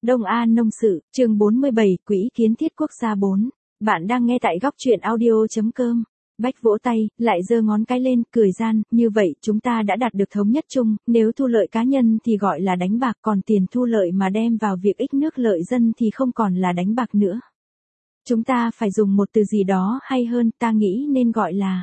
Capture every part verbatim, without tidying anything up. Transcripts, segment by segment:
Đông An Nông Sự, chương bốn mươi bảy, Quỹ Kiến Thiết Quốc gia bốn. Bạn đang nghe tại góc truyện audio chấm com. Bách vỗ tay, lại giơ ngón cái lên, cười gian, như vậy chúng ta đã đạt được thống nhất chung, nếu thu lợi cá nhân thì gọi là đánh bạc, còn tiền thu lợi mà đem vào việc ích nước lợi dân thì không còn là đánh bạc nữa. Chúng ta phải dùng một từ gì đó hay hơn, ta nghĩ nên gọi là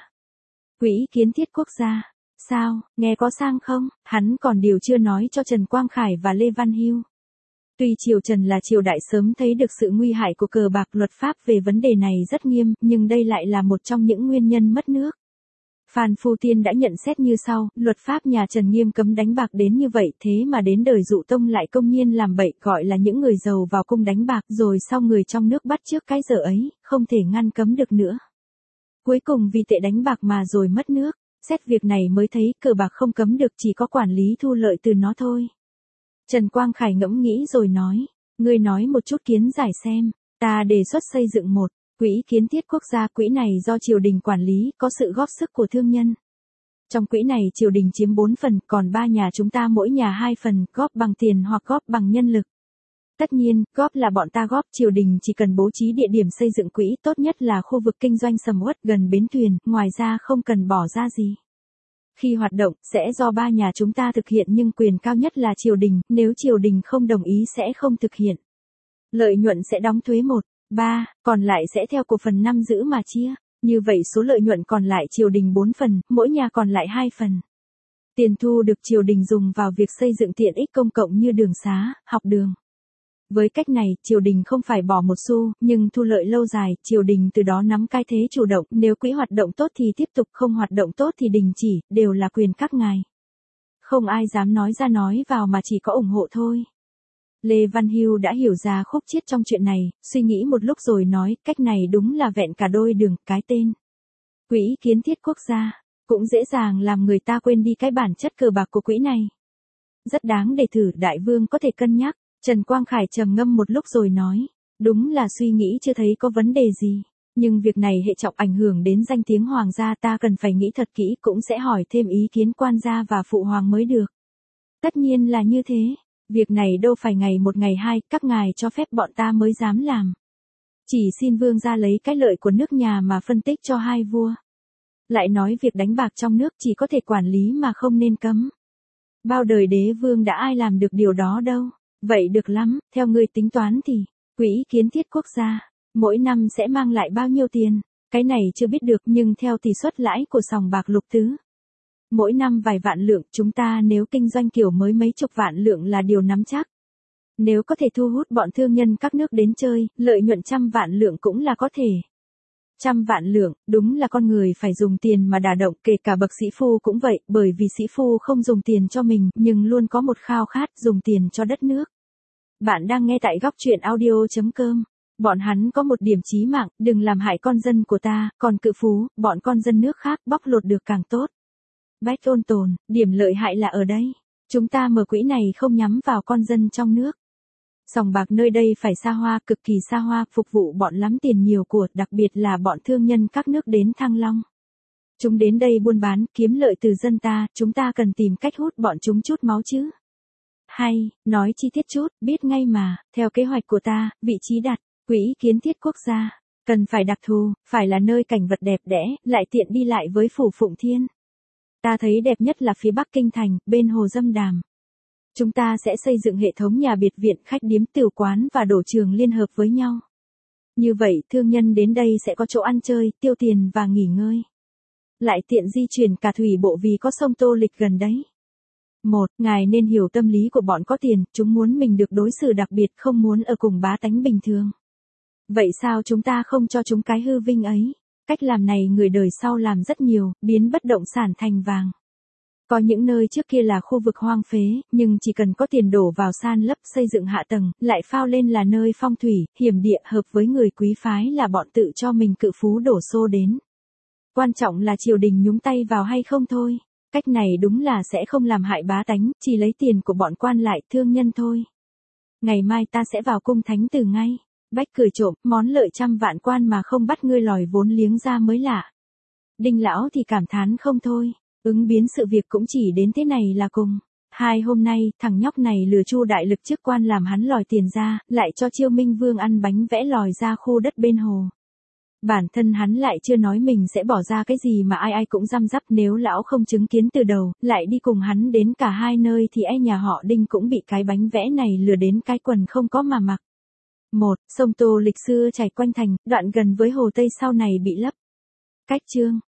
Quỹ Kiến Thiết Quốc gia. Sao, nghe có sang không? Hắn còn điều chưa nói cho Trần Quang Khải và Lê Văn Hưu. Tuy triều Trần là triều đại sớm thấy được sự nguy hại của cờ bạc, luật pháp về vấn đề này rất nghiêm, nhưng đây lại là một trong những nguyên nhân mất nước. Phan Phu Tiên đã nhận xét như sau, luật pháp nhà Trần nghiêm cấm đánh bạc đến như vậy, thế mà đến đời Dụ Tông lại công nhiên làm bậy, gọi là những người giàu vào cung đánh bạc, rồi sau người trong nước bắt chước cái dở ấy, không thể ngăn cấm được nữa. Cuối cùng vì tệ đánh bạc mà rồi mất nước, xét việc này mới thấy cờ bạc không cấm được, chỉ có quản lý thu lợi từ nó thôi. Trần Quang Khải ngẫm nghĩ rồi nói, ngươi nói một chút kiến giải xem, ta đề xuất xây dựng một Quỹ Kiến Thiết Quốc gia. Quỹ này do triều đình quản lý, có sự góp sức của thương nhân. Trong quỹ này triều đình chiếm bốn phần, còn ba nhà chúng ta mỗi nhà hai phần, góp bằng tiền hoặc góp bằng nhân lực. Tất nhiên, góp là bọn ta góp, triều đình chỉ cần bố trí địa điểm xây dựng quỹ, tốt nhất là khu vực kinh doanh sầm uất gần bến thuyền, ngoài ra không cần bỏ ra gì. Khi hoạt động, sẽ do ba nhà chúng ta thực hiện, nhưng quyền cao nhất là triều đình, nếu triều đình không đồng ý sẽ không thực hiện. Lợi nhuận sẽ đóng thuế một, ba, còn lại sẽ theo cổ phần năm giữ mà chia. Như vậy số lợi nhuận còn lại triều đình bốn phần, mỗi nhà còn lại hai phần. Tiền thu được triều đình dùng vào việc xây dựng tiện ích công cộng như đường xá, học đường. Với cách này, triều đình không phải bỏ một xu, nhưng thu lợi lâu dài, triều đình từ đó nắm cái thế chủ động, nếu quỹ hoạt động tốt thì tiếp tục, không hoạt động tốt thì đình chỉ, đều là quyền các ngài. Không ai dám nói ra nói vào mà chỉ có ủng hộ thôi. Lê Văn Hưu đã hiểu ra khúc chiết trong chuyện này, suy nghĩ một lúc rồi nói, cách này đúng là vẹn cả đôi đường, cái tên Quỹ Kiến Thiết Quốc gia, cũng dễ dàng làm người ta quên đi cái bản chất cờ bạc của quỹ này. Rất đáng để thử, đại vương có thể cân nhắc. Trần Quang Khải trầm ngâm một lúc rồi nói, đúng là suy nghĩ chưa thấy có vấn đề gì, nhưng việc này hệ trọng ảnh hưởng đến danh tiếng hoàng gia, ta cần phải nghĩ thật kỹ, cũng sẽ hỏi thêm ý kiến quan gia và phụ hoàng mới được. Tất nhiên là như thế, việc này đâu phải ngày một ngày hai, các ngài cho phép bọn ta mới dám làm. Chỉ xin vương gia lấy cái lợi của nước nhà mà phân tích cho hai vua. Lại nói việc đánh bạc trong nước chỉ có thể quản lý mà không nên cấm. Bao đời đế vương đã ai làm được điều đó đâu. Vậy được lắm, theo ngươi tính toán thì, Quỹ Kiến Thiết Quốc gia, mỗi năm sẽ mang lại bao nhiêu tiền? Cái này chưa biết được, nhưng theo tỷ suất lãi của sòng bạc Lục Tứ, mỗi năm vài vạn lượng, chúng ta nếu kinh doanh kiểu mới mấy chục vạn lượng là điều nắm chắc. Nếu có thể thu hút bọn thương nhân các nước đến chơi, lợi nhuận trăm vạn lượng cũng là có thể. Trăm vạn lượng, đúng là con người phải dùng tiền mà đả động, kể cả bậc sĩ phu cũng vậy, bởi vì sĩ phu không dùng tiền cho mình, nhưng luôn có một khao khát dùng tiền cho đất nước. Bạn đang nghe tại góc truyện audio chấm com. Bọn hắn có một điểm chí mạng, đừng làm hại con dân của ta, còn cự phú, bọn con dân nước khác bóc lột được càng tốt. Bách ôn tồn, điểm lợi hại là ở đây. Chúng ta mở quỹ này không nhắm vào con dân trong nước. Sòng bạc nơi đây phải xa hoa, cực kỳ xa hoa, phục vụ bọn lắm tiền nhiều của, đặc biệt là bọn thương nhân các nước đến Thăng Long. Chúng đến đây buôn bán, kiếm lợi từ dân ta, chúng ta cần tìm cách hút bọn chúng chút máu chứ. Hay, nói chi tiết chút, biết ngay mà, theo kế hoạch của ta, vị trí đặt, Quỹ Kiến Thiết Quốc gia, cần phải đặc thù, phải là nơi cảnh vật đẹp đẽ, lại tiện đi lại với phủ Phụng Thiên. Ta thấy đẹp nhất là phía Bắc Kinh Thành, bên Hồ Dâm Đàm. Chúng ta sẽ xây dựng hệ thống nhà biệt viện, khách điếm, tửu quán và đổ trường liên hợp với nhau. Như vậy, thương nhân đến đây sẽ có chỗ ăn chơi, tiêu tiền và nghỉ ngơi. Lại tiện di chuyển cả thủy bộ vì có sông Tô Lịch gần đấy. Một, ngài nên hiểu tâm lý của bọn có tiền, chúng muốn mình được đối xử đặc biệt, không muốn ở cùng bá tánh bình thường. Vậy sao chúng ta không cho chúng cái hư vinh ấy? Cách làm này người đời sau làm rất nhiều, biến bất động sản thành vàng. Có những nơi trước kia là khu vực hoang phế, nhưng chỉ cần có tiền đổ vào san lấp, xây dựng hạ tầng, lại phao lên là nơi phong thủy, hiểm địa, hợp với người quý phái là bọn tự cho mình cự phú đổ xô đến. Quan trọng là triều đình nhúng tay vào hay không thôi. Cách này đúng là sẽ không làm hại bá tánh, chỉ lấy tiền của bọn quan lại, thương nhân thôi. Ngày mai ta sẽ vào cung thánh từ ngay. Bách cười trộm, món lợi trăm vạn quan mà không bắt ngươi lòi vốn liếng ra mới lạ. Đinh lão thì cảm thán không thôi, ứng biến sự việc cũng chỉ đến thế này là cùng. Hai hôm nay, thằng nhóc này lừa Chu Đại Lực trước quan làm hắn lòi tiền ra, lại cho Chiêu Minh Vương ăn bánh vẽ lòi ra khu đất bên hồ. Bản thân hắn lại chưa nói mình sẽ bỏ ra cái gì mà ai ai cũng răm rắp, nếu lão không chứng kiến từ đầu, lại đi cùng hắn đến cả hai nơi thì e nhà họ Đinh cũng bị cái bánh vẽ này lừa đến cái quần không có mà mặc. Một, sông Tô lịch xưa chảy quanh thành, đoạn gần với hồ Tây sau này bị lấp. Cách chương